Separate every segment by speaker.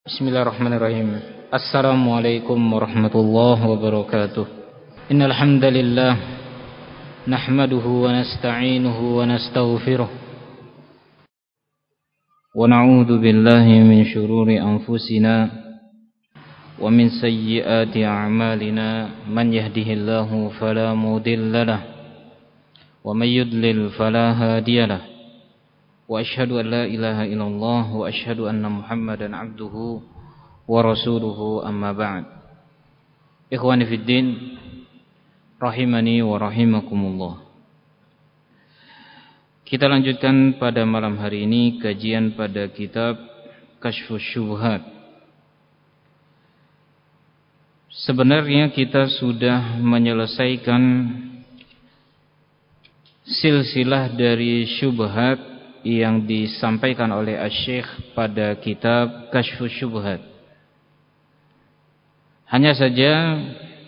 Speaker 1: Bismillahirrahmanirrahim. Assalamualaikum warahmatullahi wabarakatuh. Innal hamdalillah nahmaduhu wa nasta'inuhu wa nastaghfiruh wa na'udzu billahi min shururi anfusina wa min sayyiati a'malina. Man yahdihillahu fala mudilla lahu wa may yudlil fala hadiyalah. Wa asyhadu an la ilaha illallah wa asyhadu anna Muhammadan abduhu wa rasuluhu, amma ba'd. Ikhwani fid din, rahimani wa rahimakumullah. Kita lanjutkan pada malam hari ini kajian pada kitab Kasyfus Syubhat. Sebenarnya kita sudah menyelesaikan silsilah dari syubhat yang disampaikan oleh Asy-Syaikh pada kitab Kasyfus Syubhat. Hanya saja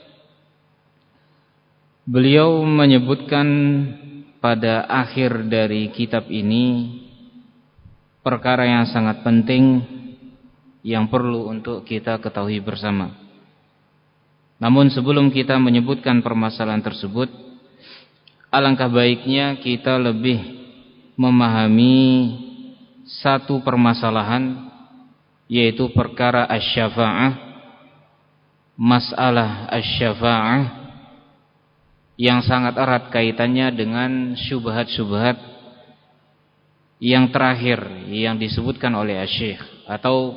Speaker 1: beliau menyebutkan pada akhir dari kitab ini perkara yang sangat penting yang perlu untuk kita ketahui bersama. Namun sebelum kita menyebutkan permasalahan tersebut, alangkah baiknya kita lebih memahami satu permasalahan, yaitu perkara asy-syafa'ah, masalah asy-syafa'ah yang sangat erat kaitannya dengan syubhat-syubhat yang terakhir yang disebutkan oleh Asy-Syaikh, atau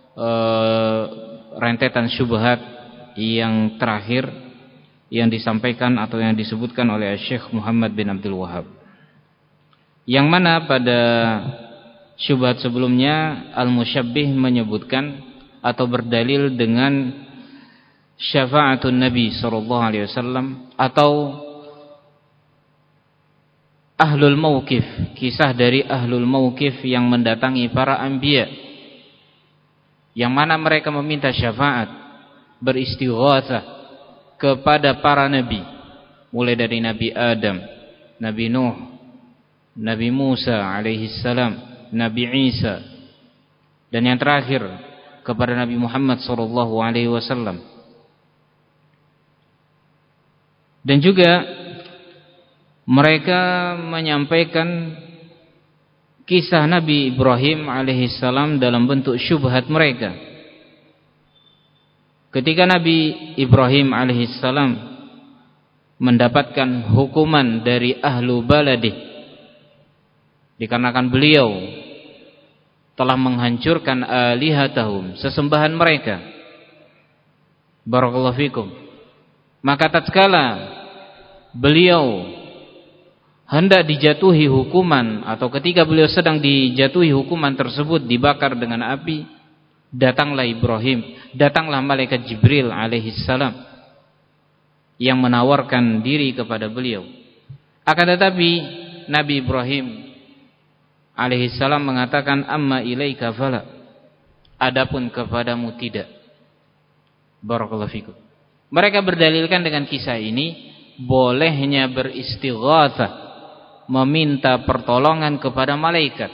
Speaker 1: rentetan syubhat yang terakhir yang disampaikan atau yang disebutkan oleh Asy-Syaikh Muhammad bin Abdul Wahhab. Yang mana pada syubhat sebelumnya Al-Musyabbih menyebutkan atau berdalil dengan syafaatun Nabi SAW atau Ahlul Mauqif, kisah dari Ahlul Mauqif yang mendatangi para anbiya, yang mana mereka meminta syafaat, beristighatsah kepada para nabi, mulai dari Nabi Adam, Nabi Nuh, Nabi Musa alaihissalam, Nabi Isa, dan yang terakhir kepada Nabi Muhammad SAW. Dan juga mereka menyampaikan kisah Nabi Ibrahim alaihissalam dalam bentuk syubhat mereka. Ketika Nabi Ibrahim alaihissalam mendapatkan hukuman dari ahlu baladih dikarenakan beliau telah menghancurkan alihatahum, sesembahan mereka. Barakallahu fikum. Maka tatkala beliau hendak dijatuhi hukuman, atau ketika beliau sedang dijatuhi hukuman tersebut, dibakar dengan api, datanglah malaikat Jibril alaihissalam yang menawarkan diri kepada beliau. Akan tetapi Nabi Ibrahim alaihissalam mengatakan, amma ilaika fala, adapun kepadamu tidak. Barakallahu fikum. Mereka berdalilkan dengan kisah ini bolehnya beristighatsah, meminta pertolongan kepada malaikat.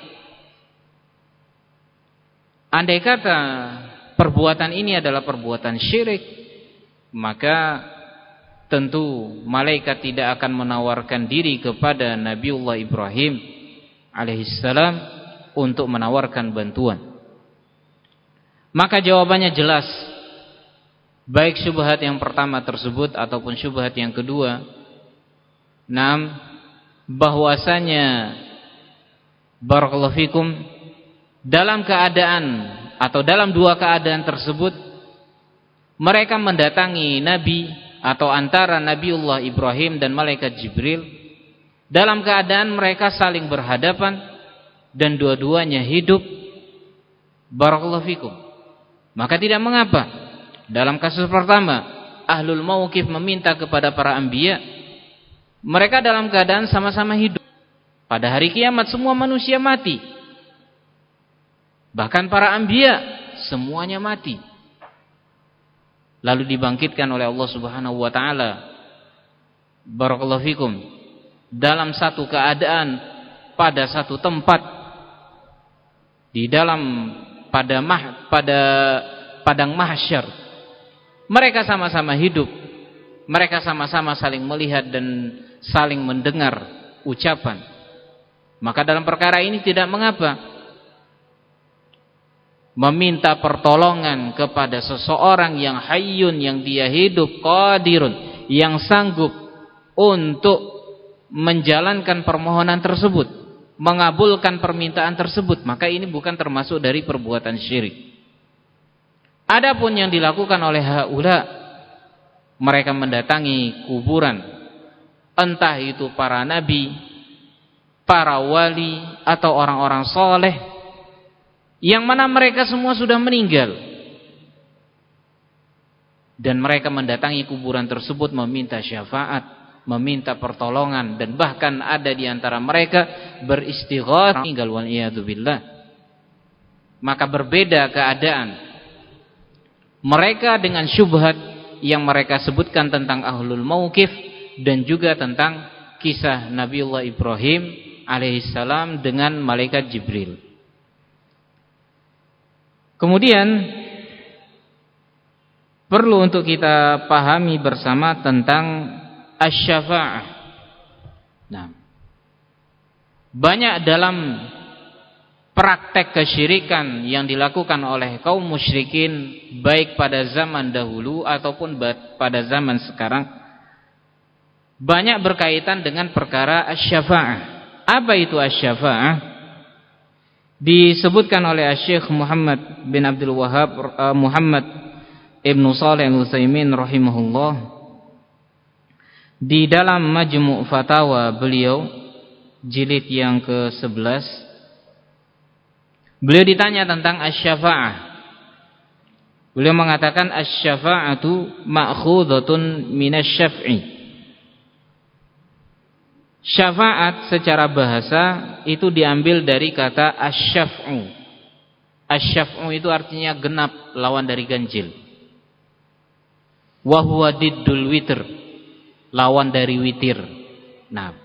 Speaker 1: Andai kata perbuatan ini adalah perbuatan syirik, maka tentu malaikat tidak akan menawarkan diri kepada Nabiullah Ibrahim alaihissalam untuk menawarkan bantuan. Maka jawabannya jelas, baik syubhat yang pertama tersebut ataupun syubhat yang kedua, bahwasanya barakallahu fikum, dalam keadaan atau dalam dua keadaan tersebut mereka mendatangi Nabi atau antara Nabiullah Ibrahim dan malaikat Jibril dalam keadaan mereka saling berhadapan dan dua-duanya hidup. Barakallahu fikum. Maka tidak mengapa dalam kasus pertama Ahlul Mauqif meminta kepada para anbiya, mereka dalam keadaan sama-sama hidup. Pada hari kiamat semua manusia mati, bahkan para anbiya semuanya mati, lalu dibangkitkan oleh Allah Subhanahu wa taala. Barakallahu fikum, dalam satu keadaan pada satu tempat di dalam pada padang mahsyar. Mereka sama-sama hidup, mereka sama-sama saling melihat dan saling mendengar ucapan. Maka dalam perkara ini tidak mengapa meminta pertolongan kepada seseorang yang hayyun, yang dia hidup, qadirun, yang sanggup untuk menjalankan permohonan tersebut, mengabulkan permintaan tersebut. Maka ini bukan termasuk dari perbuatan syirik. Adapun yang dilakukan oleh haula, mereka mendatangi kuburan, entah itu para nabi, para wali, atau orang-orang soleh, yang mana mereka semua sudah meninggal, dan mereka mendatangi kuburan tersebut meminta syafaat, meminta pertolongan, dan bahkan ada di antara mereka beristighatsah meninggal, wal iyadu billah. Maka berbeda keadaan mereka dengan syubhat yang mereka sebutkan tentang ahlul mauqif, dan juga tentang kisah Nabiullah Ibrahim alaihissalam dengan malaikat Jibril. Kemudian perlu untuk kita pahami bersama tentang asy-syafa'ah. Nah, banyak dalam praktek kesyirikan yang dilakukan oleh kaum musyrikin, baik pada zaman dahulu ataupun pada zaman sekarang, banyak berkaitan dengan perkara asy-syafa'ah. Apa itu asy-syafa'ah? Disebutkan oleh Syekh Muhammad bin Abdul Wahhab Muhammad Ibnu Shalih Al-Utsaimin rahimahullah di dalam Majmu' Fatawa beliau jilid yang ke-11. Beliau ditanya tentang asy-syafa'ah. Beliau mengatakan asy-syafa'atu ma'khudhatun minasy-syaf'i. Syafaat secara bahasa itu diambil dari kata asy-syaf'u. Asy-syaf'u itu artinya genap, lawan dari ganjil. Wa huwa diddul witr, lawan dari witir. Nah,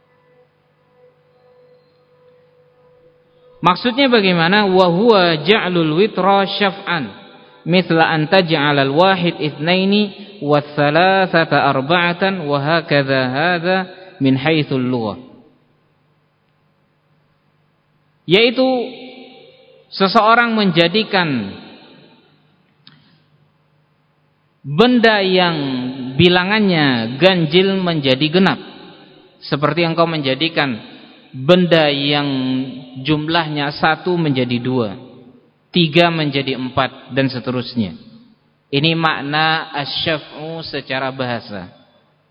Speaker 1: maksudnya bagaimana? Wa huwa ja'lul witra syaf'an, mithla an taj'ala al-wahid itsnaini wa tsalatsata arba'atan wa hakadha hadza min haitsul lughah. Yaitu seseorang menjadikan benda yang bilangannya ganjil menjadi genap, seperti engkau menjadikan benda yang jumlahnya 1 menjadi 2, 3 menjadi 4, dan seterusnya. Ini makna asy-syaf'u secara bahasa.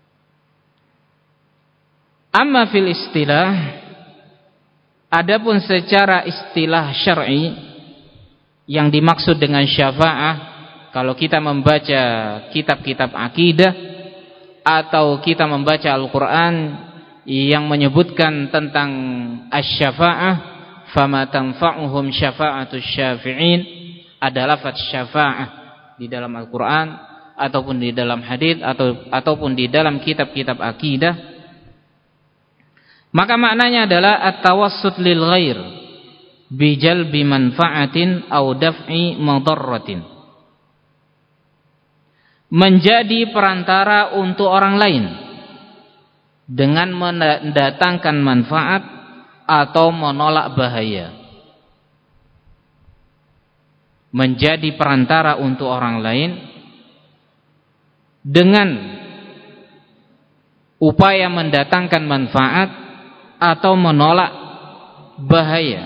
Speaker 1: Amma fil istilah, adapun secara istilah syar'i, yang dimaksud dengan syafa'ah, kalau kita membaca kitab-kitab akidah atau kita membaca Al-Quran yang menyebutkan tentang asy-syafa'ah, fama tanfa'uhum syafa'atus syafi'in, adalah lafaz syafa'ah di dalam Al-Quran ataupun di dalam hadits ataupun di dalam kitab-kitab akidah. Maka maknanya adalah at-tawassut lil ghair bi jalbi manfa'atin aw daf'i madarratin. Menjadi perantara untuk orang lain dengan mendatangkan manfaat atau menolak bahaya. Menjadi perantara untuk orang lain dengan upaya mendatangkan manfaat atau menolak bahaya.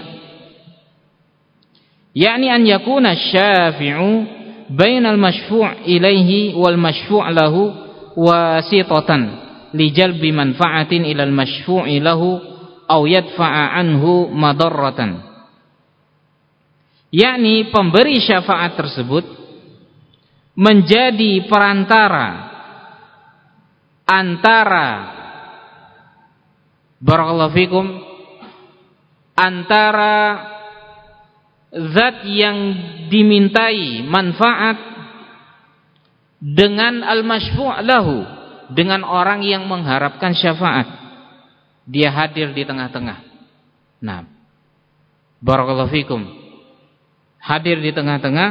Speaker 1: Yakni an yakuna syafi'u bainal masyfu' ilaihi wal masyfu' lahu wasitatan li jalbi manfa'atin ilal masyfu'i lahu aw yadfa'a anhu madarratan. Yakni pemberi syafaat tersebut menjadi perantara antara, barakallahu fikum, antara zat yang dimintai manfaat dengan al-masyfu' lahu, dengan orang yang mengharapkan syafaat. Dia hadir di tengah-tengah. Nah, barakallahu fikum, hadir di tengah-tengah,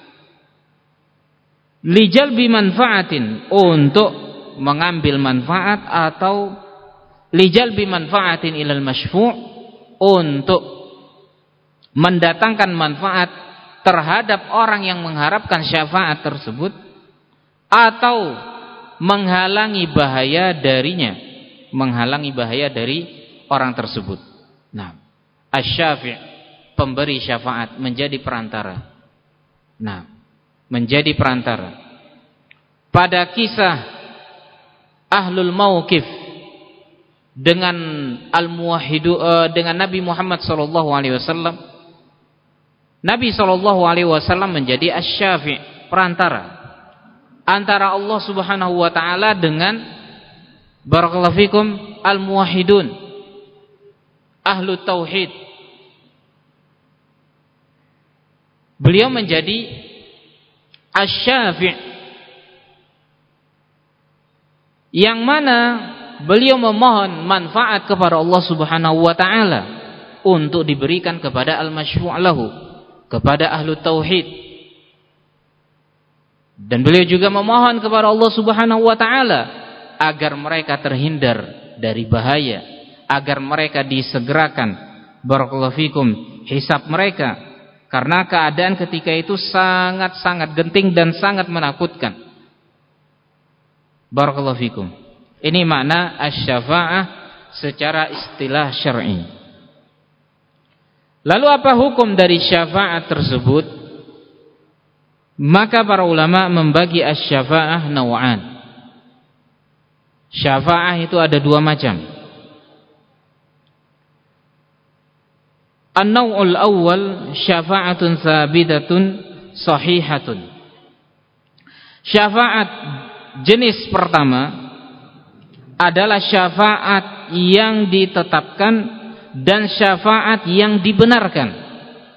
Speaker 1: lijalbi manfaatin, untuk mengambil manfaat, atau lijalbi manfaatin ilal masyfu', untuk mendatangkan manfaat terhadap orang yang mengharapkan syafaat tersebut, atau menghalangi bahaya darinya, menghalangi bahaya dari orang tersebut. Nah, asy-syafi', pemberi syafaat, menjadi perantara. Nah, menjadi perantara. Pada kisah ahlul mauqif dengan al-muwahhidu, dengan Nabi Muhammad sallallahu alaihi wasallam, Nabi sallallahu alaihi wasallam menjadi asy-syafi', perantara antara Allah Subhanahu wa taala dengan barakallahu fikum al-muwahhidun, ahlu tauhid. Beliau menjadi asy-syafi', yang mana beliau memohon manfaat kepada Allah Subhanahu wa taala untuk diberikan kepada al-masyfu' lahu, kepada ahlu tauhid. Dan beliau juga memohon kepada Allah Subhanahu wa taala agar mereka terhindar dari bahaya, agar mereka disegerakan barakallahu fikum hisab mereka, karena keadaan ketika itu sangat-sangat genting dan sangat menakutkan. Barakallahu fikum. Ini makna asy-syafa'ah secara istilah syar'i. Lalu apa hukum dari syafaat tersebut? Maka para ulama membagi asy-syafa'ah naw'an. Syafa'ah itu ada dua macam. An-naw'ul awwal syafa'atun tsabitatun sahihatun. Syafaat jenis pertama adalah syafaat yang ditetapkan dan syafaat yang dibenarkan.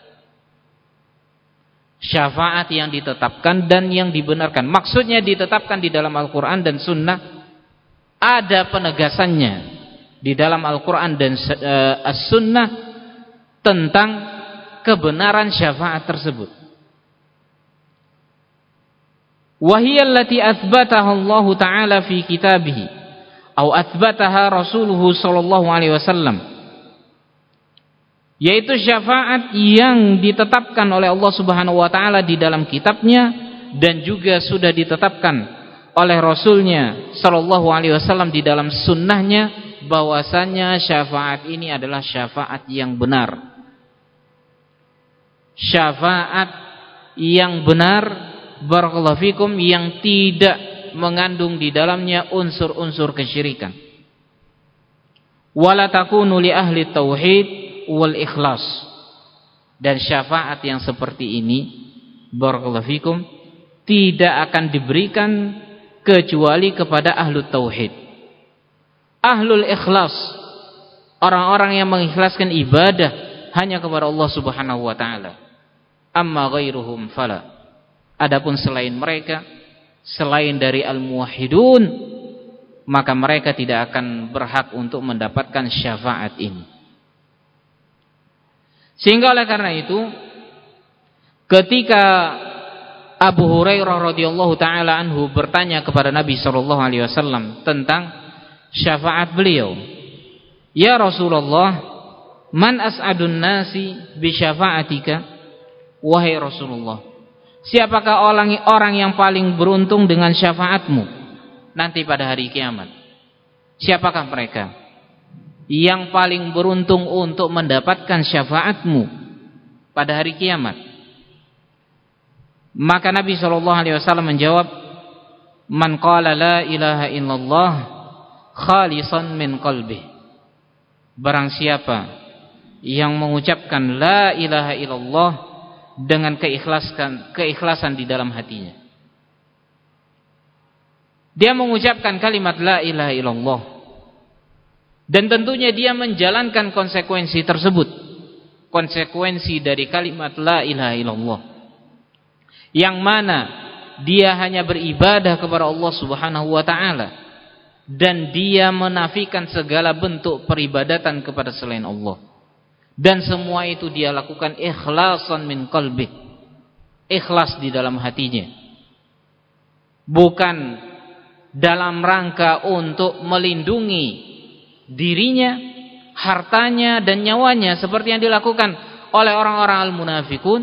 Speaker 1: Syafaat yang ditetapkan dan yang dibenarkan. Maksudnya ditetapkan di dalam Al-Quran dan Sunnah, ada penegasannya di dalam Al-Quran dan As-Sunnah tentang kebenaran syafaat tersebut. Wahiyallati athbataha Allah Ta'ala fi kitabihi atau athbataha Rasuluhu sallallahu alaihi wasallam, yaitu syafaat yang ditetapkan oleh Allah Subhanahu wa taala di dalam kitabnya dan juga sudah ditetapkan oleh Rasulnya sallallahu alaihi wasallam di dalam sunnahnya, bahwasanya syafaat ini adalah syafaat yang benar. Syafaat yang benar, barakallahu fikum, yang tidak mengandung di dalamnya unsur-unsur kesyirikan. Wala takunu li ahli tauhid wal ikhlas. Dan syafaat yang seperti ini, barakallahu fikum, tidak akan diberikan kecuali kepada ahlu tauhid, ahlul ikhlas, orang-orang yang mengikhlaskan ibadah hanya kepada Allah Subhanahu wa taala. Amma ghairuhum fala. Adapun selain mereka, selain dari al-muwahhidun, maka mereka tidak akan berhak untuk mendapatkan syafaat ini. Sehingga oleh karena itu, ketika Abu Hurairah radhiyallahu taala anhu bertanya kepada Nabi sallallahu alaihi wasallam tentang syafaat beliau, "Ya Rasulullah, man as'adun nasi bi syafaatika?" Wahai Rasulullah, siapakah orang yang paling beruntung dengan syafaatmu nanti pada hari kiamat? Siapakah mereka yang paling beruntung untuk mendapatkan syafaatmu pada hari kiamat? Maka Nabi SAW menjawab, man qala la ilaha illallah khalisan min qalbih. Barang siapa yang mengucapkan la ilaha illallah dengan keikhlasan di dalam hatinya. Dia mengucapkan kalimat la ilaha illallah, dan tentunya dia menjalankan konsekuensi tersebut, konsekuensi dari kalimat la ilaha illallah, yang mana dia hanya beribadah kepada Allah Subhanahu wa taala dan dia menafikan segala bentuk peribadatan kepada selain Allah, dan semua itu dia lakukan ikhlasan min qalbi, ikhlas di dalam hatinya, bukan dalam rangka untuk melindungi dirinya, hartanya dan nyawanya seperti yang dilakukan oleh orang-orang al-munafikun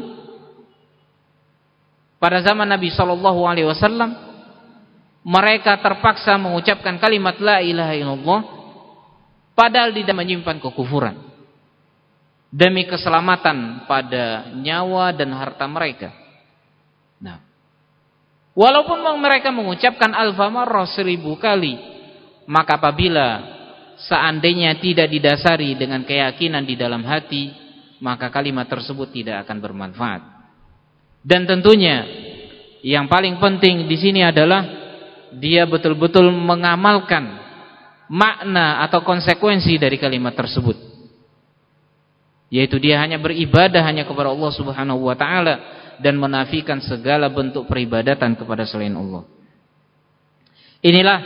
Speaker 1: pada zaman Nabi sallallahu alaihi wasallam. Mereka terpaksa mengucapkan kalimat la ilaha illallah padahal tidak menyimpan kekufuran demi keselamatan pada nyawa dan harta mereka. Nah, walaupun mereka mengucapkan alfa marrah 1000 kali, maka apabila seandainya tidak didasari dengan keyakinan di dalam hati, maka kalimat tersebut tidak akan bermanfaat. Dan tentunya yang paling penting di sini adalah dia betul-betul mengamalkan makna atau konsekuensi dari kalimat tersebut, yaitu dia hanya beribadah hanya kepada Allah Subhanahu wa taala dan menafikan segala bentuk peribadatan kepada selain Allah. Inilah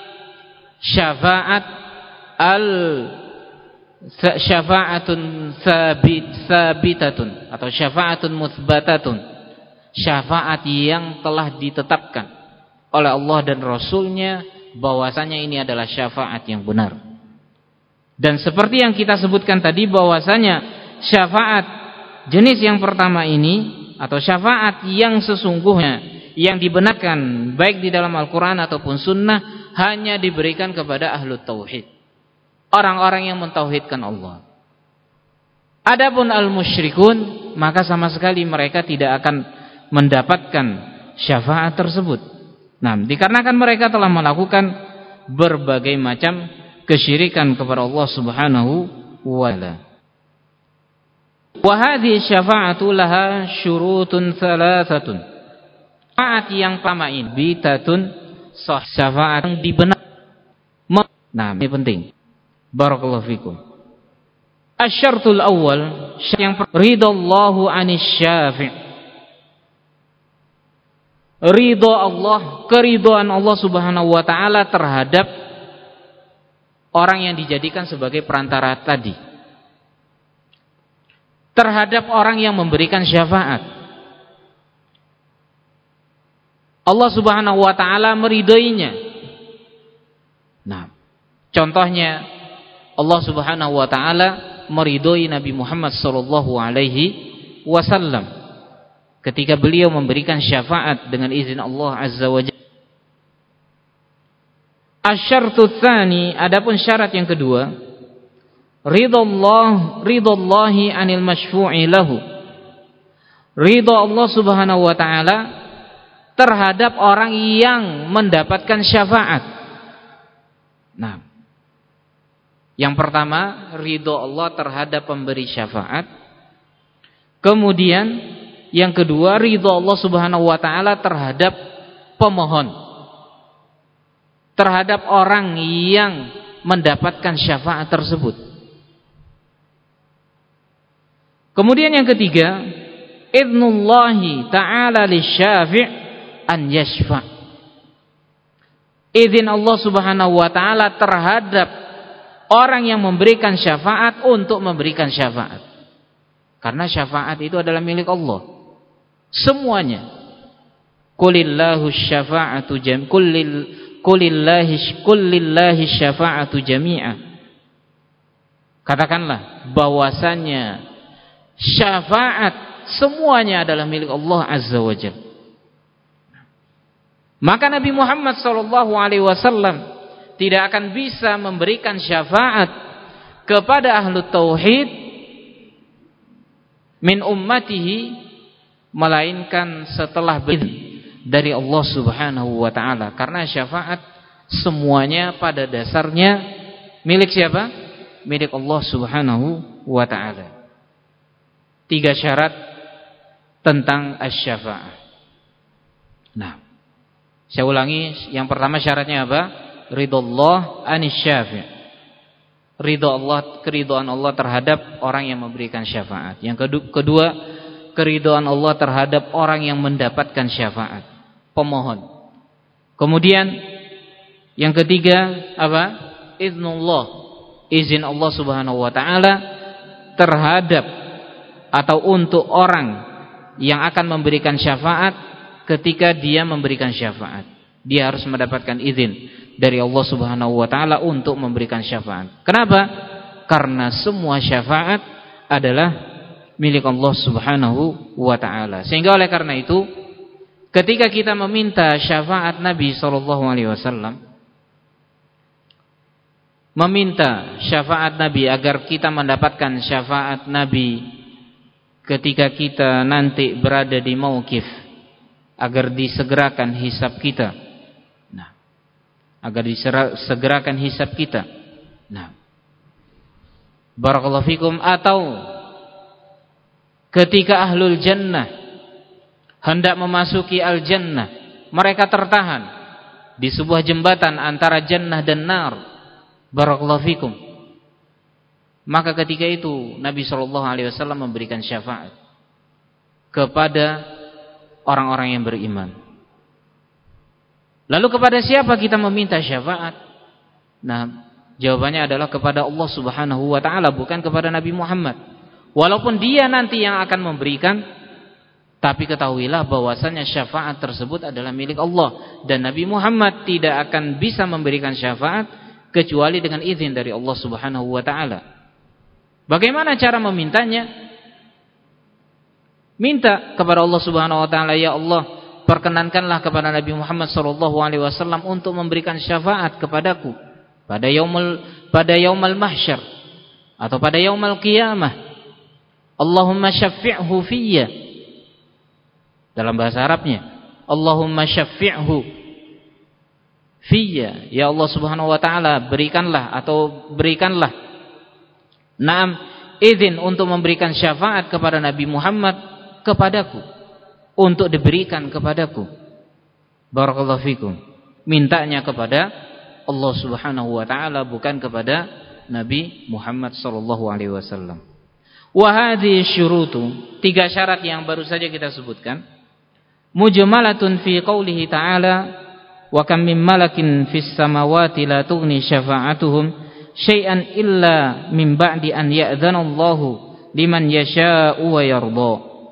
Speaker 1: syafa'atun sabitatun atau syafa'atun mutsbatatun, syafaat yang telah ditetapkan oleh Allah dan Rasulnya bahwasanya ini adalah syafaat yang benar. Dan seperti yang kita sebutkan tadi bahwasanya syafaat jenis yang pertama ini atau syafaat yang sesungguhnya yang dibenarkan baik di dalam Al-Quran ataupun Sunnah hanya diberikan kepada ahlu tauhid, orang-orang yang mentauhidkan Allah. Adapun al-musyrikun, maka sama sekali mereka tidak akan mendapatkan syafaat tersebut. Nah, dikarenakan mereka telah melakukan berbagai macam kesyirikan kepada Allah Subhanahu wa ta'ala. Wa hadhihi syafa'atu laha syurutun thalathatun. Syafaat yang pertama ini bitatun syafaat yang dibenar. Nah, ini penting. Barakallahu fikum. Asy-syartul awwal, yang ridallahu 'anis syafi'. Ridho Allah, keridhaan Allah Subhanahu wa taala terhadap orang yang dijadikan sebagai perantara tadi, terhadap orang yang memberikan syafaat. Allah Subhanahu wa taala meridhoinya. Nah, contohnya Allah Subhanahu wa taala meridhoi Nabi Muhammad sallallahu alaihi wasallam ketika beliau memberikan syafaat dengan izin Allah Azza wa Jalla. Asy-syartu tsani, adapun syarat yang kedua, ridallahi 'anil masyfu'i lahu. Ridha Allah Subhanahu wa taala terhadap orang yang mendapatkan syafaat. Nah, yang pertama ridha Allah terhadap pemberi syafaat. Kemudian yang kedua, ridha Allah Subhanahu wa taala terhadap pemohon, terhadap orang yang mendapatkan syafaat tersebut. Kemudian yang ketiga, idnullahi ta'ala lisyafi' an yashfa'. Izin Allah Subhanahu wa taala terhadap orang yang memberikan syafaat untuk memberikan syafaat. Karena syafaat itu adalah milik Allah. Semuanya. Qulillahu syafa'atu kulillahi syafa'atu jami'a. Katakanlah bahwasannya syafaat semuanya adalah milik Allah Azza wa Jalla. Maka Nabi Muhammad sallallahu alaihi wasallam tidak akan bisa memberikan syafaat kepada ahlu tauhid min ummatihi melainkan setelah dari Allah Subhanahu wa taala, karena syafaat semuanya pada dasarnya milik siapa? Milik Allah Subhanahu wa taala. 3 syarat tentang asy-syafa'ah. Nah, saya ulangi, yang pertama syaratnya apa? Ridallah 'anis syafi'. Ridha Allah, keridhaan Allah terhadap orang yang memberikan syafaat. Yang kedua, keridhaan Allah terhadap orang yang mendapatkan syafaat, pemohon. Kemudian yang ketiga apa? Idznullah, izin Allah Subhanahu wa taala terhadap atau untuk orang yang akan memberikan syafaat ketika dia memberikan syafaat. Dia harus mendapatkan izin dari Allah Subhanahu wa taala untuk memberikan syafaat. Kenapa? Karena semua syafaat adalah milik Allah Subhanahu wa taala. Sehingga oleh karena itu, ketika kita meminta syafaat Nabi sallallahu alaihi wasallam, meminta syafaat Nabi agar kita mendapatkan syafaat Nabi ketika kita nanti berada di mauqif, agar disegerakan hisab kita. Nah, agar disegerakan hisab kita. Nah, barakallahu fikum. Atau ketika ahlul jannah hendak memasuki al-jannah, mereka tertahan di sebuah jembatan antara jannah dan nar. Barakallahu fikum. Maka ketika itu Nabi SAW memberikan syafaat kepada orang-orang yang beriman. Lalu kepada siapa kita meminta syafaat? Nah, jawabannya adalah kepada Allah Subhanahu wa taala, bukan kepada Nabi Muhammad. Walaupun dia nanti yang akan memberikan, tapi ketahuilah bahwasanya syafaat tersebut adalah milik Allah, dan Nabi Muhammad tidak akan bisa memberikan syafaat kecuali dengan izin dari Allah Subhanahu wa taala. Bagaimana cara memintanya? Minta kepada Allah Subhanahu wa taala, ya Allah, perkenankanlah kepada Nabi Muhammad sallallahu alaihi wasallam untuk memberikan syafaat kepadaku pada yaumul mahsyar atau pada yaumul qiyamah. Allahumma syafi'hu fiyya. Dalam bahasa Arabnya, Allahumma syafi'hu fiyya, ya Allah Subhanahu wa taala, berikanlah izin untuk memberikan syafaat kepada Nabi Muhammad kepadaku, untuk diberikan kepadaku. Barakallahu fikum. Mintanya kepada Allah Subhanahu wa taala, bukan kepada Nabi Muhammad sallallahu alaihi wasallam. Wa hadhihi syurutu, 3 syarat yang baru saja kita sebutkan, mujmalatun fi qoulihi ta'ala, wa kam min malakin fis samawati la tughni syafa'atuhum syai'an illa min ba'di an ya'dzana Allahu liman yasha'u wa yarda.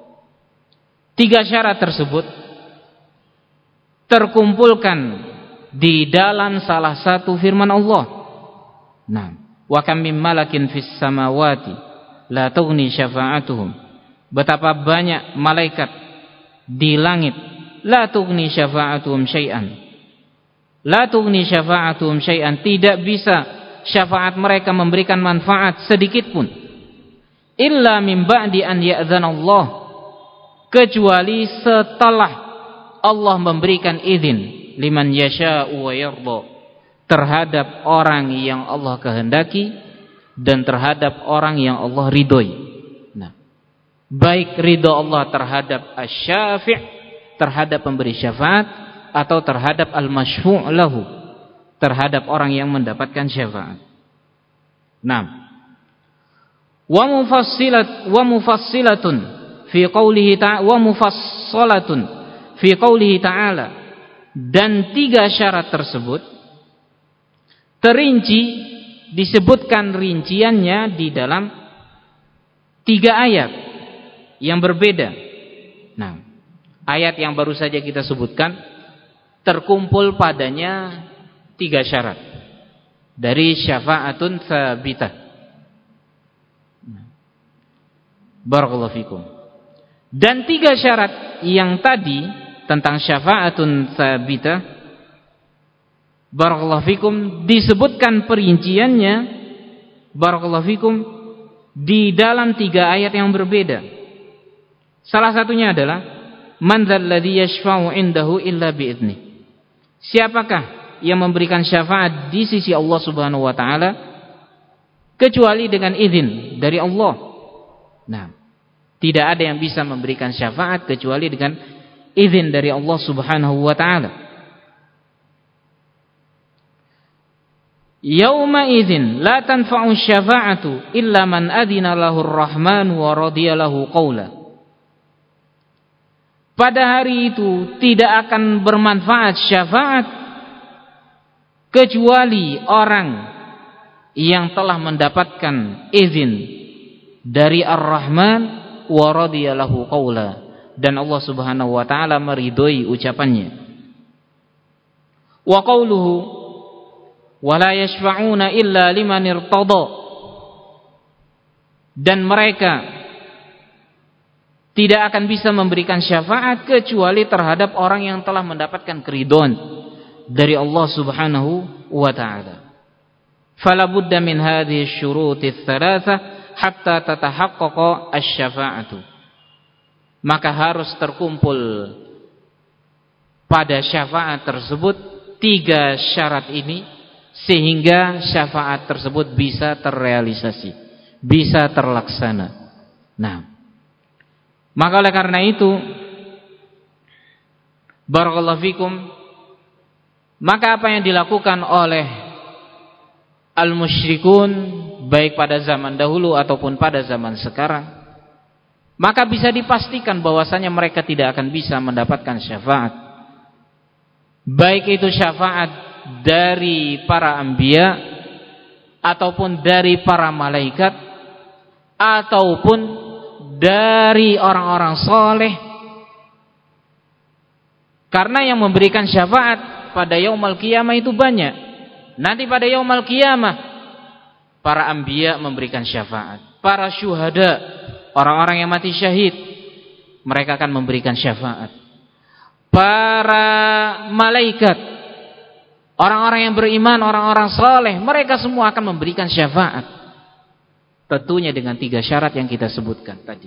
Speaker 1: 3 syarat tersebut terkumpulkan di dalam salah satu firman Allah. Nah, wa kam min malakin fis samawati la tughni syafa'atuhum. Betapa banyak malaikat di langit, la tughni syafa'atuhum syai'an. La tughni syafa'atuhum syai'an, tidak bisa syafaat mereka memberikan manfaat sedikit pun. Illa min ba'di an ya'dzana Allah, kecuali setelah Allah memberikan izin liman yasha'u wa yarda, terhadap orang yang Allah kehendaki dan terhadap orang yang Allah ridhoi. Nah, baik ridho Allah terhadap asy-syafi', terhadap pemberi syafaat, atau terhadap al-masyfu' lahu, terhadap orang yang mendapatkan syafaat. Nah, wa mufassilatun fi qoulihi ta'ala, wa mufassalatun fi qoulihi ta'ala, dan 3 syarat tersebut terinci, disebutkan rinciannya di dalam 3 ayat yang berbeda. Nah, ayat yang baru saja kita sebutkan terkumpul padanya 3 syarat dari syafaatun tsabitah. Barakallahu fikum. Dan 3 syarat yang tadi tentang syafaatun tsabitah, barakallahu fikum, disebutkan perinciannya, barakallahu fikum, di dalam 3 ayat yang berbeda. Salah satunya adalah man dzalladzi yashfa'u 'indahu illa bi'idznih. Siapakah yang memberikan syafaat di sisi Allah Subhanahu wa taala kecuali dengan izin dari Allah. Nah, tidak ada yang bisa memberikan syafaat kecuali dengan izin dari Allah Subhanahu wa taala. Yauma idzin la tanfa'u syafa'atu illa man adzina lahu ar-rahman wa radiya lahu qawla. Pada hari itu tidak akan bermanfaat syafaat kecuali orang yang telah mendapatkan izin dari Ar-Rahman wa radiya lahu qawla, dan Allah Subhanahu wa taala meridhoi ucapannya. Wa qauluhu wa la yashfa'una illa liman irtada, dan mereka tidak akan bisa memberikan syafaat kecuali terhadap orang yang telah mendapatkan keridhaan dari Allah Subhanahu wa taala. Fala budda min hadhihi asy-syuruti ats-tsalatsah hatta tatahaqqaqa asy-syafa'atu. Maka harus terkumpul pada syafaat tersebut 3 syarat ini sehingga syafaat tersebut bisa terrealisasi, bisa terlaksana. Nah, maka oleh karena itu, barakallahu fikum, maka apa yang dilakukan oleh al-musyrikun baik pada zaman dahulu ataupun pada zaman sekarang, maka bisa dipastikan bahwasanya mereka tidak akan bisa mendapatkan syafaat. Baik itu syafaat dari para anbiya ataupun dari para malaikat ataupun dari orang-orang soleh. Karena yang memberikan syafaat pada yaumul qiyamah itu banyak. Nanti pada yaumul qiyamah para anbiya memberikan syafaat, para syuhada, orang-orang yang mati syahid, mereka akan memberikan syafaat. Para malaikat, orang-orang yang beriman, orang-orang saleh, mereka semua akan memberikan syafaat. Tentunya dengan 3 syarat yang kita sebutkan tadi.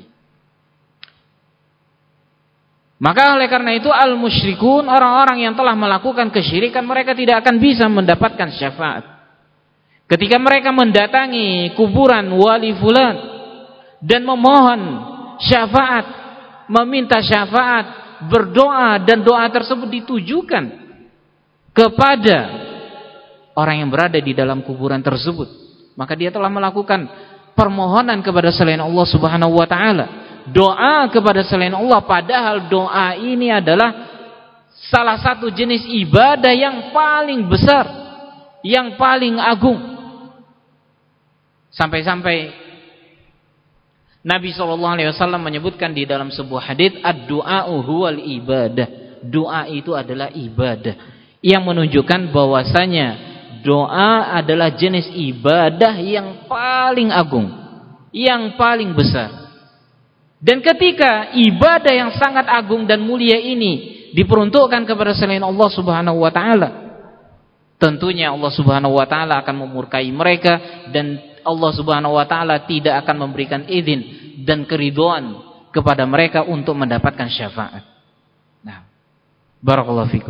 Speaker 1: Maka oleh karena itu al-musyrikun, orang-orang yang telah melakukan kesyirikan, mereka tidak akan bisa mendapatkan syafaat. Ketika mereka mendatangi kuburan wali fulan dan memohon syafaat, meminta syafaat, berdoa, dan doa tersebut ditujukan kepada orang yang berada di dalam kuburan tersebut, maka dia telah melakukan permohonan kepada selain Allah Subhanahu wa taala, doa kepada selain Allah, padahal doa ini adalah salah satu jenis ibadah yang paling besar, yang paling agung. Sampai-sampai Nabi SAW menyebutkan di dalam sebuah hadits, ad-du'a'u huwal ibadah. Doa itu adalah ibadah, yang menunjukkan bahwasanya doa adalah jenis ibadah yang paling agung, yang paling besar. Dan ketika ibadah yang sangat agung dan mulia ini diperuntukkan kepada selain Allah Subhanahu wa taala, tentunya Allah Subhanahu wa taala akan memurkai mereka, dan Allah Subhanahu wa taala tidak akan memberikan izin dan keridhaan kepada mereka untuk mendapatkan syafaat. Nah, barakallahu fikum.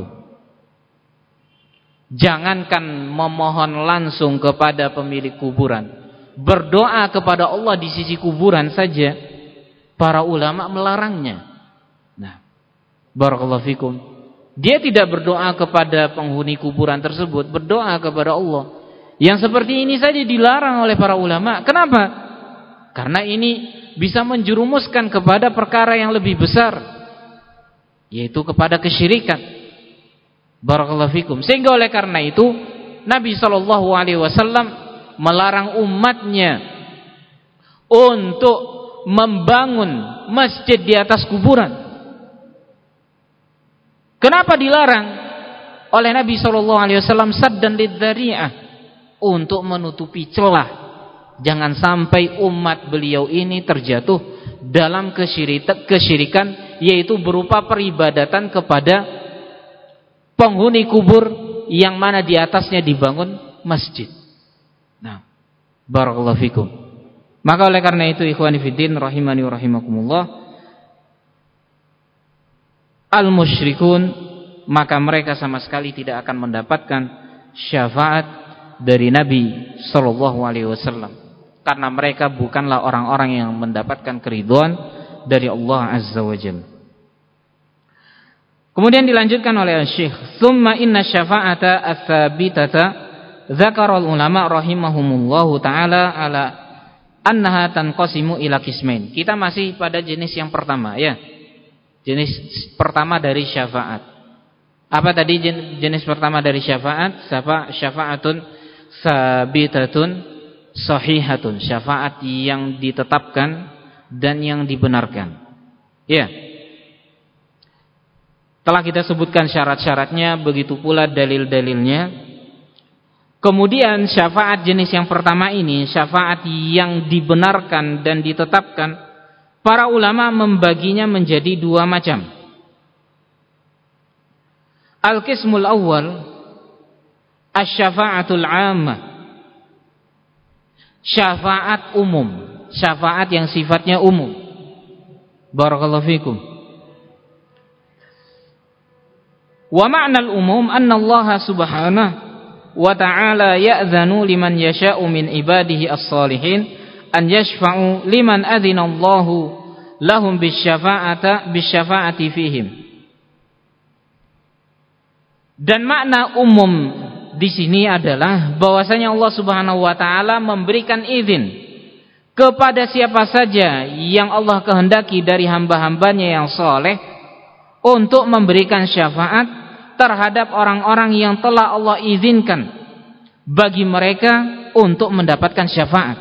Speaker 1: Jangankan memohon langsung kepada pemilik kuburan, berdoa kepada Allah di sisi kuburan saja para ulama melarangnya. Nah, barakallahu fikum. Dia tidak berdoa kepada penghuni kuburan tersebut, berdoa kepada Allah. Yang seperti ini saja dilarang oleh para ulama. Kenapa? Karena ini bisa menjerumuskan kepada perkara yang lebih besar, yaitu kepada kesyirikan. Barakallahu fikum. Sehingga oleh karena itu Nabi SAW melarang umatnya untuk membangun masjid di atas kuburan. Kenapa dilarang oleh Nabi SAW? Saddan lidzari'ah, untuk menutupi celah, jangan sampai umat beliau ini terjatuh dalam kesyirikan, yaitu berupa peribadatan kepada penghuni kubur yang mana di atasnya dibangun masjid. Nah, barakallahu fikum. Maka oleh karena itu ikhwani fiddin rahimani wa rahimakumullah, al-musyrikun, maka mereka sama sekali tidak akan mendapatkan syafaat dari Nabi sallallahu alaihi wasallam, karena mereka bukanlah orang-orang yang mendapatkan keridhaan dari Allah azza wajalla. Kemudian dilanjutkan oleh Syekh, "Tsumma inna syafa'ata ats-tsabitata dzakara ulama rahimahumullahu taala ala annaha tanqasimu ila qismain." Kita masih pada jenis yang pertama, ya. Jenis pertama dari syafaat. Apa tadi jenis pertama dari syafaat? Syafa'atun sabitatun sahihatun, syafaat yang ditetapkan dan yang dibenarkan. Ya. Telah kita sebutkan syarat-syaratnya, begitu pula dalil-dalilnya. Kemudian syafaat jenis yang pertama ini, syafaat yang dibenarkan dan ditetapkan, para ulama membaginya menjadi dua macam. Al-qismul awal, asy-syafa'atul 'ammah. Syafaat umum, syafaat yang sifatnya umum. Barakallahu fikum. Wa ma'nal umum anna Allah subhanahu wa ta'ala ya'zanu liman yasha'u min ibadihi as-salihin an yashfa'u liman adzina Allah lahum bisyafa'ati fihim. Dan makna umum di sini adalah bahwasanya Allah Subhanahu wa taala memberikan izin kepada siapa saja yang Allah kehendaki dari hamba-hambanya yang saleh untuk memberikan syafaat terhadap orang-orang yang telah Allah izinkan bagi mereka untuk mendapatkan syafaat.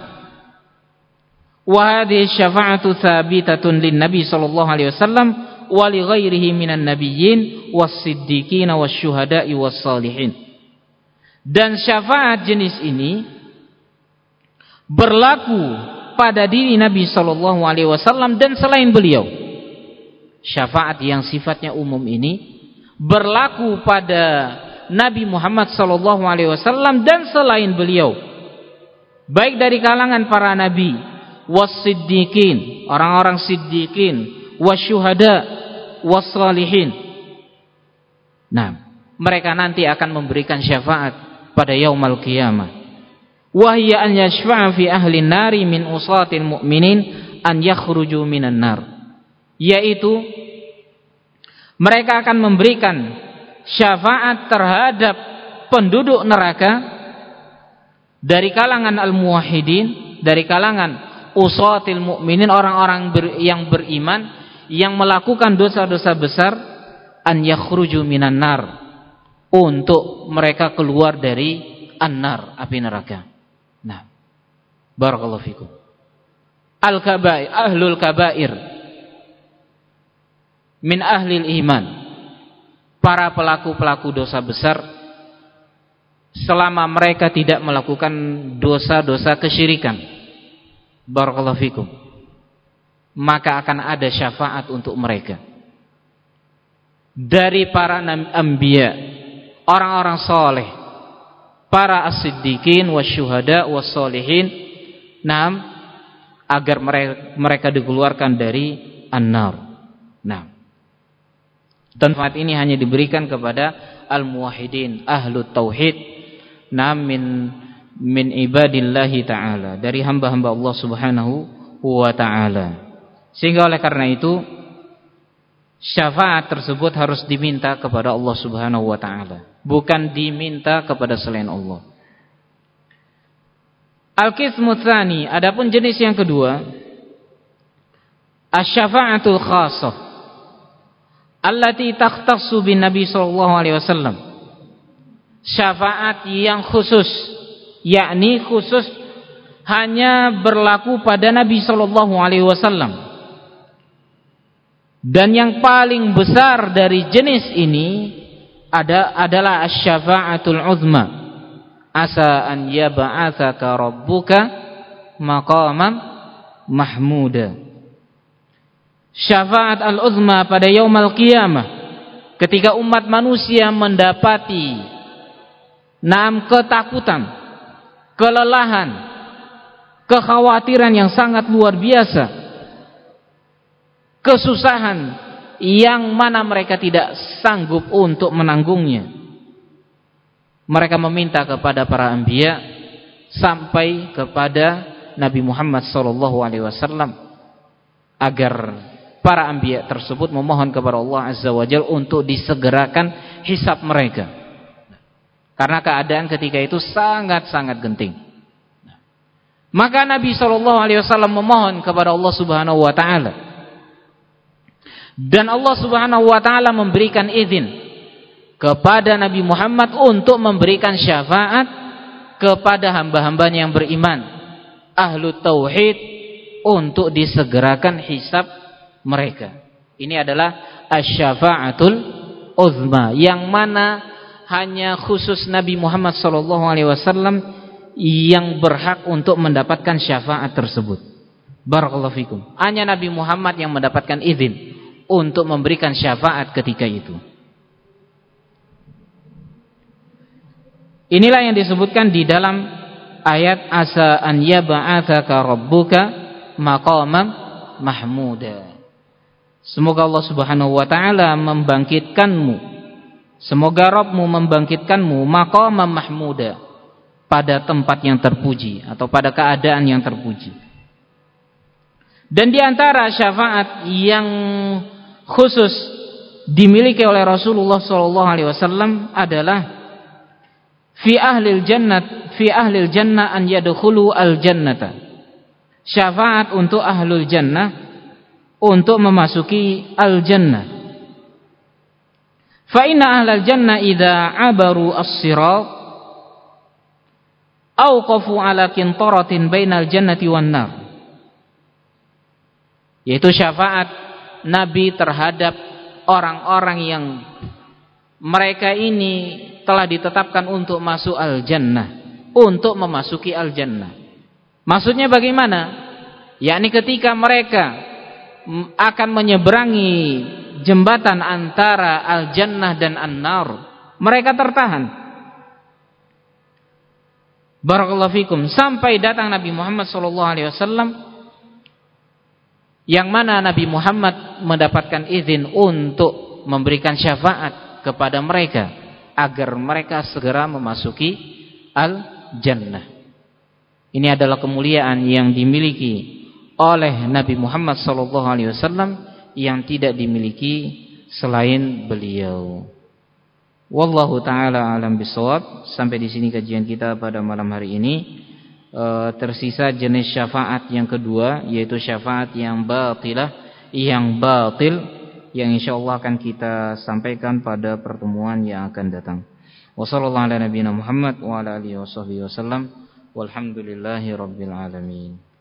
Speaker 1: Wa hadhihi syafa'atu tsabitatun lin-nabi sallallahu alaihi wasallam wa li ghairihi minan nabiyyin was-siddiqin wasyuhada'i was-shalihin. Dan syafaat jenis ini berlaku pada diri Nabi sallallahu alaihi wasallam dan selain beliau. Syafaat yang sifatnya umum ini berlaku pada Nabi Muhammad sallallahu alaihi wasallam dan selain beliau. Baik dari kalangan para nabi, was-siddiqin, orang-orang siddiqin, wasyuhada, was-shalihin. Nah, mereka nanti akan memberikan syafaat pada yaumul qiyamah. Wa hiya an yashfa'a fi ahli nari min usatil mu'minin an yakhruju minan nar. Yaitu mereka akan memberikan syafaat terhadap penduduk neraka dari kalangan al-muwahhidin, dari kalangan usatil mu'minin, orang-orang yang beriman yang melakukan dosa-dosa besar, an yakhruju minan nar, untuk mereka keluar dari an-nar, api neraka. Nah, barakallahu fikum. Al-kabair, ahlul kabair min ahlil iman, para pelaku-pelaku dosa besar, selama mereka tidak melakukan dosa-dosa kesyirikan, barakallahu fikum, maka akan ada syafaat untuk mereka dari para anbiya, orang-orang saleh, para as-siddiqin wasyuhada was-shalihin, nam, agar mereka dikeluarkan dari an-nar. Nah, dan syafaat ini hanya diberikan kepada al-muwahhidin, ahlut tauhid, nam, min ibadillahi ta'ala, dari hamba-hamba Allah Subhanahu wa ta'ala. Sehingga oleh karena itu syafaat tersebut harus diminta kepada Allah Subhanahu wa ta'ala, bukan diminta kepada selain Allah. Al-qismu tsani, adapun jenis yang kedua, asy-syafa'atul khassah allati takhtassu bin Nabi sallallahu alaihi wasallam. Syafaat yang khusus, yakni khusus hanya berlaku pada Nabi sallallahu alaihi wasallam. Dan yang paling besar dari jenis ini adalah asy-syafa'atul uzma. Asa an yab'atsaka rabbuka maqaman mahmuda. Syafaat al-uzma pada yaumul qiyamah, ketika umat manusia mendapati ketakutan, kelelahan, kekhawatiran yang sangat luar biasa, kesusahan yang mana mereka tidak sanggup untuk menanggungnya. Mereka meminta kepada para anbiya sampai kepada Nabi Muhammad SAW agar para anbiya tersebut memohon kepada Allah Azza wa Jalla untuk disegerakan hisab mereka, karena keadaan ketika itu sangat-sangat genting. Maka Nabi SAW memohon kepada Allah Subhanahu wa ta'ala, dan Allah Subhanahu wa ta'ala memberikan izin kepada Nabi Muhammad untuk memberikan syafaat kepada hamba-hambanya yang beriman, ahlu tauhid, untuk disegerakan hisab mereka. Ini adalah asy-syafa'atul uzma, yang mana hanya khusus Nabi Muhammad SAW yang berhak untuk mendapatkan syafaat tersebut. Barakallahu fikum. Hanya Nabi Muhammad yang mendapatkan izin untuk memberikan syafaat ketika itu. Inilah yang disebutkan di dalam ayat asa an yab'atsaka rabbuka maqaman mahmuda. Semoga Allah Subhanahu wa taala membangkitkanmu, semoga Rabbmu membangkitkanmu maqaman mahmuda, pada tempat yang terpuji atau pada keadaan yang terpuji. Dan di antara syafaat yang khusus dimiliki oleh Rasulullah SAW adalah fi ahlil jannah an yadkhulu al jannata. Syafaat untuk ahlul jannah untuk memasuki al jannah. Fa inna ahlal jannah idza abaru as-sirat awqafu ala qintaratin bainal jannati wan nar. Yaitu syafaat Nabi terhadap orang-orang yang mereka ini telah ditetapkan untuk masuk al-jannah, untuk memasuki al-jannah. Maksudnya bagaimana? Yakni ketika mereka akan menyeberangi jembatan antara al-jannah dan an-nar, mereka tertahan. Barakallahu fikum, sampai datang Nabi Muhammad SAW, yang mana Nabi Muhammad mendapatkan izin untuk memberikan syafaat kepada mereka agar mereka segera memasuki al-jannah. Ini adalah kemuliaan yang dimiliki oleh Nabi Muhammad SAW yang tidak dimiliki selain beliau. Wallahu taala alam bisawab. Sampai di sini kajian kita pada malam hari ini. Tersisa jenis syafaat yang kedua, yaitu syafaat yang batilah, yang batil, yang insyaallah akan kita sampaikan pada pertemuan yang akan datang. Wassallallahu ala nabiyina Muhammad wa ala alihi washabbihi wasallam. Walhamdulillahirabbil alamin.